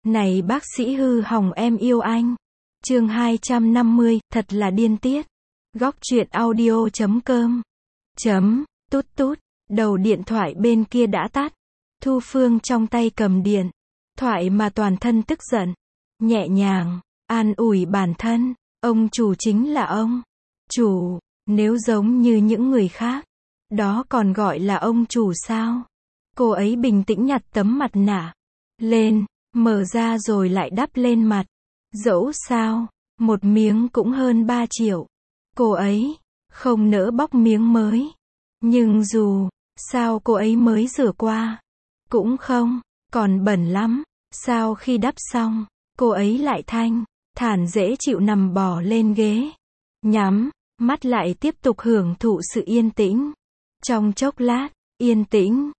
Này bác sĩ hư hỏng em yêu anh. Chương 250, thật là điên tiết. Góc truyện audio.com. Tút tút, đầu điện thoại bên kia đã tắt. Thu Phương trong tay cầm điện thoại mà toàn thân tức giận. Nhẹ nhàng, an ủi bản thân, ông chủ chính là ông chủ, nếu giống như những người khác, đó còn gọi là ông chủ sao? Cô ấy bình tĩnh nhặt tấm mặt nạ lên, mở ra rồi lại đắp lên mặt. Dẫu sao, một miếng cũng hơn 3 triệu. Cô ấy không nỡ bóc miếng mới. Nhưng dù sao cô ấy mới rửa qua, cũng không còn bẩn lắm. Sau khi đắp xong, cô ấy lại thanh thản dễ chịu nằm bò lên ghế, nhắm mắt lại tiếp tục hưởng thụ sự yên tĩnh. Trong chốc lát, yên tĩnh,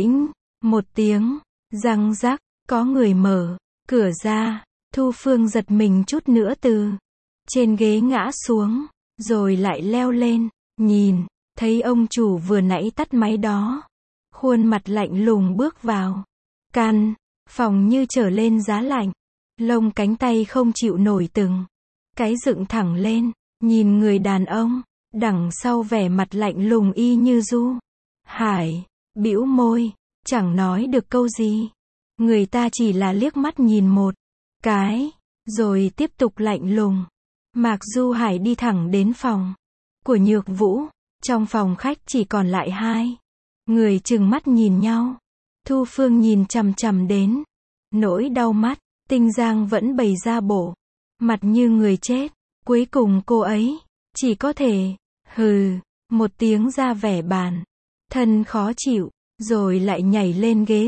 một tiếng răng rắc, có người mở cửa ra. Thu Phương giật mình chút nữa từ trên ghế ngã xuống, rồi lại leo lên, nhìn thấy ông chủ vừa nãy tắt máy đó, khuôn mặt lạnh lùng bước vào căn phòng như trở lên giá lạnh. Lông cánh tay không chịu nổi từng cái dựng thẳng lên, nhìn người đàn ông đằng sau vẻ mặt lạnh lùng y như Du Hải, bĩu môi, chẳng nói được câu gì. Người ta chỉ là liếc mắt nhìn một cái, rồi tiếp tục lạnh lùng. Mạc Du Hải đi thẳng đến phòng của Nhược Vũ. Trong phòng khách chỉ còn lại hai người trừng mắt nhìn nhau. Thu Phương nhìn chằm chằm đến nỗi đau mắt, Tinh Giang vẫn bày ra bộ mặt như người chết. Cuối cùng cô ấy chỉ có thể hừ một tiếng ra vẻ bản thân khó chịu, rồi lại nhảy lên ghế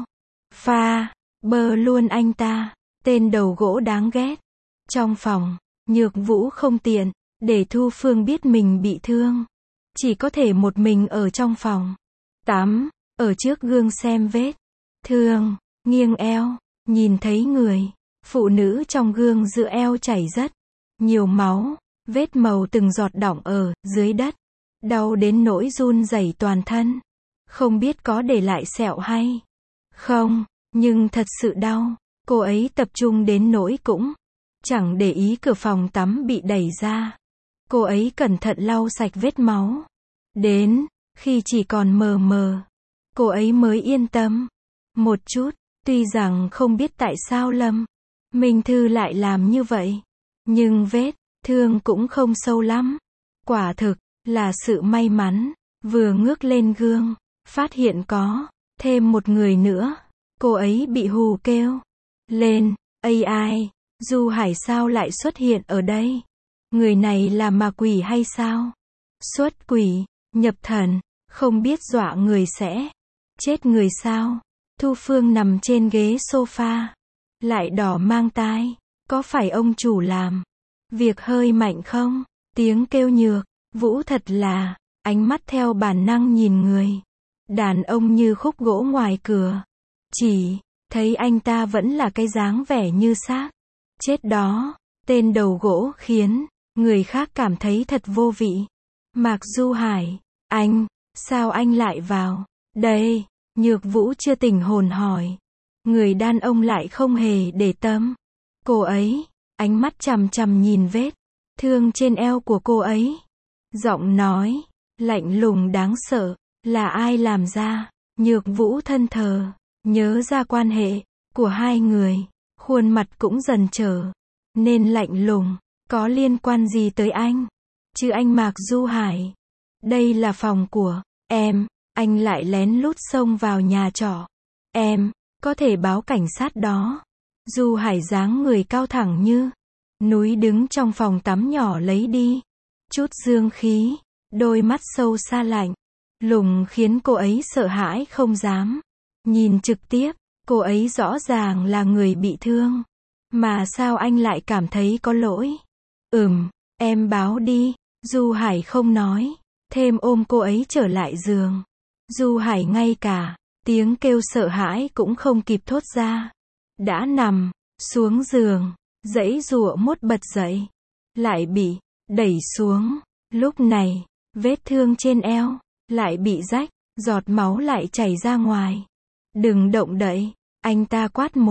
sofa, bơ luôn anh ta, tên đầu gỗ đáng ghét. Trong phòng, Nhược Vũ không tiện để Thu Phương biết mình bị thương, chỉ có thể một mình ở trong phòng tắm, ở trước gương xem vết thương, nghiêng eo, nhìn thấy người phụ nữ trong gương giữa eo chảy rất nhiều máu, vết màu từng giọt đọng ở dưới đất, đau đến nỗi run rẩy toàn thân. Không biết có để lại sẹo hay không, nhưng thật sự đau. Cô ấy tập trung đến nỗi cũng chẳng để ý cửa phòng tắm bị đẩy ra. Cô ấy cẩn thận lau sạch vết máu. Đến khi chỉ còn mờ mờ, cô ấy mới yên tâm một chút. Tuy rằng không biết tại sao Lâm Minh Thư lại làm như vậy, nhưng vết thương cũng không sâu lắm. Quả thực là sự may mắn. Vừa ngước lên gương, phát hiện có thêm một người nữa, cô ấy bị hù kêu lên. Ai, Du Hải sao lại xuất hiện ở đây? Người này là ma quỷ hay sao? Xuất quỷ nhập thần, không biết dọa người sẽ chết người sao? Thu Phương nằm trên ghế sofa, lại đỏ mang tai. Có phải ông chủ làm việc hơi mạnh không? Tiếng kêu Nhược Vũ thật là, ánh mắt theo bản năng nhìn người đàn ông như khúc gỗ ngoài cửa. Chỉ thấy anh ta vẫn là cái dáng vẻ như xác chết đó. Tên đầu gỗ khiến người khác cảm thấy thật vô vị. Mạc Du Hải, sao anh lại vào đây? Nhược Vũ chưa tỉnh hồn hỏi. Người đàn ông lại không hề để tâm cô ấy, ánh mắt chằm chằm nhìn vết thương trên eo của cô ấy. Giọng nói lạnh lùng đáng sợ. Là ai làm ra? Nhược Vũ thân thờ, nhớ ra quan hệ của hai người, khuôn mặt cũng dần trở nên lạnh lùng. Có liên quan gì tới anh chứ anh Mạc Du Hải? Đây là phòng của em, anh lại lén lút xông vào nhà trọ em, có thể báo cảnh sát đó. Du Hải dáng người cao thẳng như núi đứng trong phòng tắm nhỏ lấy đi chút dương khí, đôi mắt sâu xa lạnh lùng khiến cô ấy sợ hãi không dám nhìn trực tiếp. Cô ấy rõ ràng là người bị thương, mà sao anh lại cảm thấy có lỗi? Em báo đi. Du Hải không nói thêm, ôm cô ấy trở lại giường. Du Hải ngay cả tiếng kêu sợ hãi cũng không kịp thốt ra, đã nằm xuống giường, giãy giụa mốt bật dậy, lại bị đẩy xuống. Lúc này, vết thương trên eo lại bị rách, giọt máu lại chảy ra ngoài. Đừng động đậy, anh ta quát một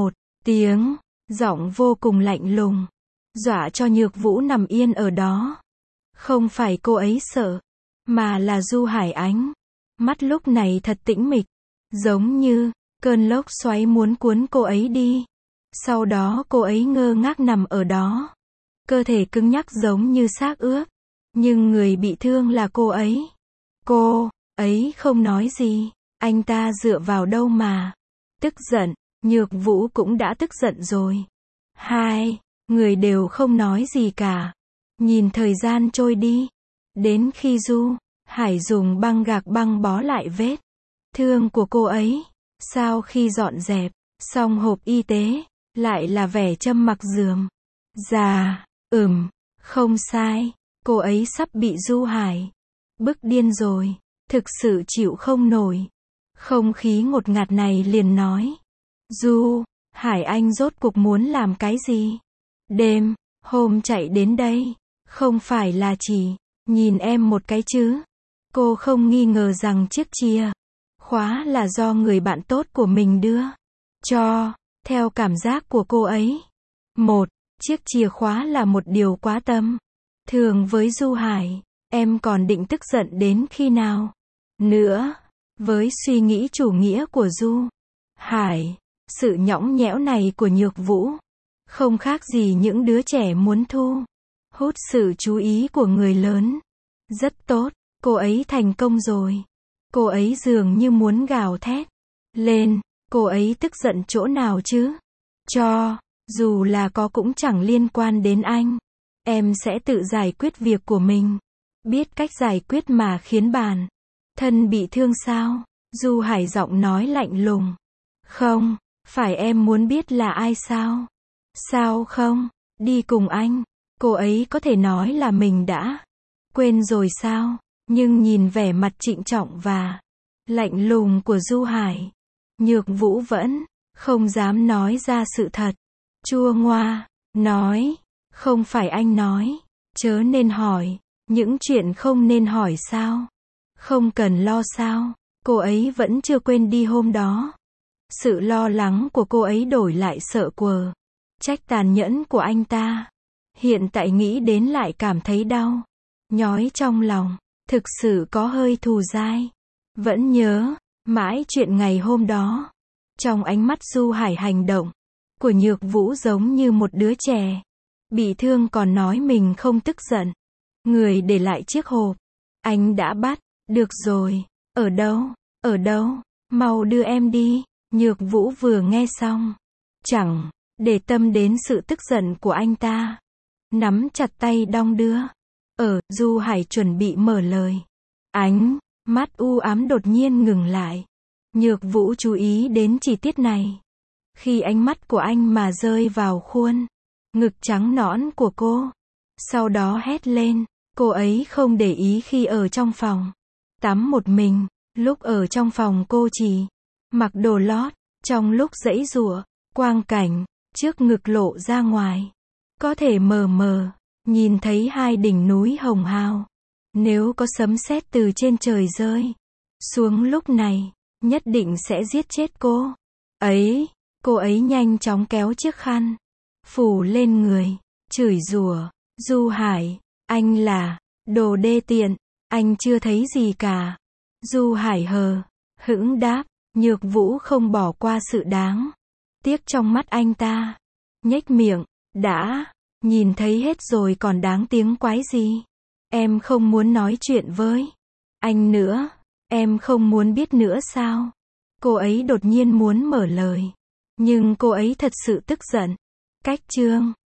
tiếng, giọng vô cùng lạnh lùng, dọa cho Nhược Vũ nằm yên ở đó. Không phải cô ấy sợ, mà là Du Hải Ánh. Mắt lúc này thật tĩnh mịch, giống như cơn lốc xoáy muốn cuốn cô ấy đi. Sau đó cô ấy ngơ ngác nằm ở đó. Cơ thể cứng nhắc giống như xác ướp. Nhưng người bị thương là cô ấy. Cô ấy không nói gì. Anh ta dựa vào đâu mà tức giận. Nhược Vũ cũng đã tức giận rồi. Hai người đều không nói gì cả. Nhìn thời gian trôi đi. Đến khi Du Hải dùng băng gạc băng bó lại vết thương của cô ấy. Sau khi dọn dẹp xong hộp y tế, lại là vẻ Trâm mặc giường. Dạ, không sai. Cô ấy sắp bị Du Hải bức điên rồi. Thực sự chịu không nổi. Không khí ngột ngạt này liền nói. Du Hải anh rốt cuộc muốn làm cái gì? Đêm hôm chạy đến đây, không phải là chỉ nhìn em một cái chứ? Cô không nghi ngờ rằng chiếc chìa khóa là do người bạn tốt của mình đưa cho. Theo cảm giác của cô ấy, chiếc chìa khóa là một điều quá tâm thường với Du Hải. Em còn định tức giận đến khi nào nữa? Với suy nghĩ chủ nghĩa của Du Hải, sự nhõng nhẽo này của Nhược Vũ không khác gì những đứa trẻ muốn thu hút sự chú ý của người lớn. Rất tốt, cô ấy thành công rồi. Cô ấy dường như muốn gào thét lên. Cô ấy tức giận chỗ nào chứ? Dù là có cũng chẳng liên quan đến anh. Em sẽ tự giải quyết việc của mình. Biết cách giải quyết mà khiến bản thân bị thương sao? Du Hải giọng nói lạnh lùng. Không, phải em muốn biết là ai sao? Sao không? Đi cùng anh. Cô ấy có thể nói là mình đã quên rồi sao? Nhưng nhìn vẻ mặt trịnh trọng và lạnh lùng của Du Hải, Nhược Vũ vẫn không dám nói ra sự thật. Chua ngoa, nói, không phải anh nói, chớ nên hỏi, những chuyện không nên hỏi sao? Không cần lo sao? Cô ấy vẫn chưa quên đi hôm đó. Sự lo lắng của cô ấy đổi lại sợ quờ trách tàn nhẫn của anh ta. Hiện tại nghĩ đến lại cảm thấy đau nhói trong lòng. Thực sự có hơi thù dai. Vẫn nhớ mãi chuyện ngày hôm đó. Trong ánh mắt Du Hải hành động của Nhược Vũ giống như một đứa trẻ bị thương còn nói mình không tức giận. Người để lại chiếc hộp. Anh đã bắt được rồi. Ở đâu? Ở đâu? Mau đưa em đi. Nhược Vũ vừa nghe xong, chẳng để tâm đến sự tức giận của anh ta. Nắm chặt tay đong đưa. Du Hải chuẩn bị mở lời. Ánh mắt u ám đột nhiên ngừng lại. Nhược Vũ chú ý đến chi tiết này. Khi ánh mắt của anh mà rơi vào khuôn ngực trắng nõn của cô. Sau đó hét lên. Cô ấy không để ý khi ở trong phòng tắm một mình. Lúc ở trong phòng cô chỉ mặc đồ lót. Trong lúc giãy giụa, quang cảnh trước ngực lộ ra ngoài. Có thể mờ mờ nhìn thấy hai đỉnh núi hồng hào. Nếu có sấm sét từ trên trời rơi xuống lúc này, nhất định sẽ giết chết cô ấy. Cô ấy nhanh chóng kéo chiếc khăn phủ lên người, chửi rủa. Du Hải, anh là đồ đê tiện, anh chưa thấy gì cả. Du Hải hờ hững đáp. Nhược Vũ không bỏ qua sự đáng tiếc trong mắt anh ta. Nhếch miệng. Đã nhìn thấy hết rồi còn đáng tiếng quái gì? Em không muốn nói chuyện với anh nữa? Em không muốn biết nữa sao? Cô ấy đột nhiên muốn mở lời. Nhưng cô ấy thật sự tức giận. Cách chương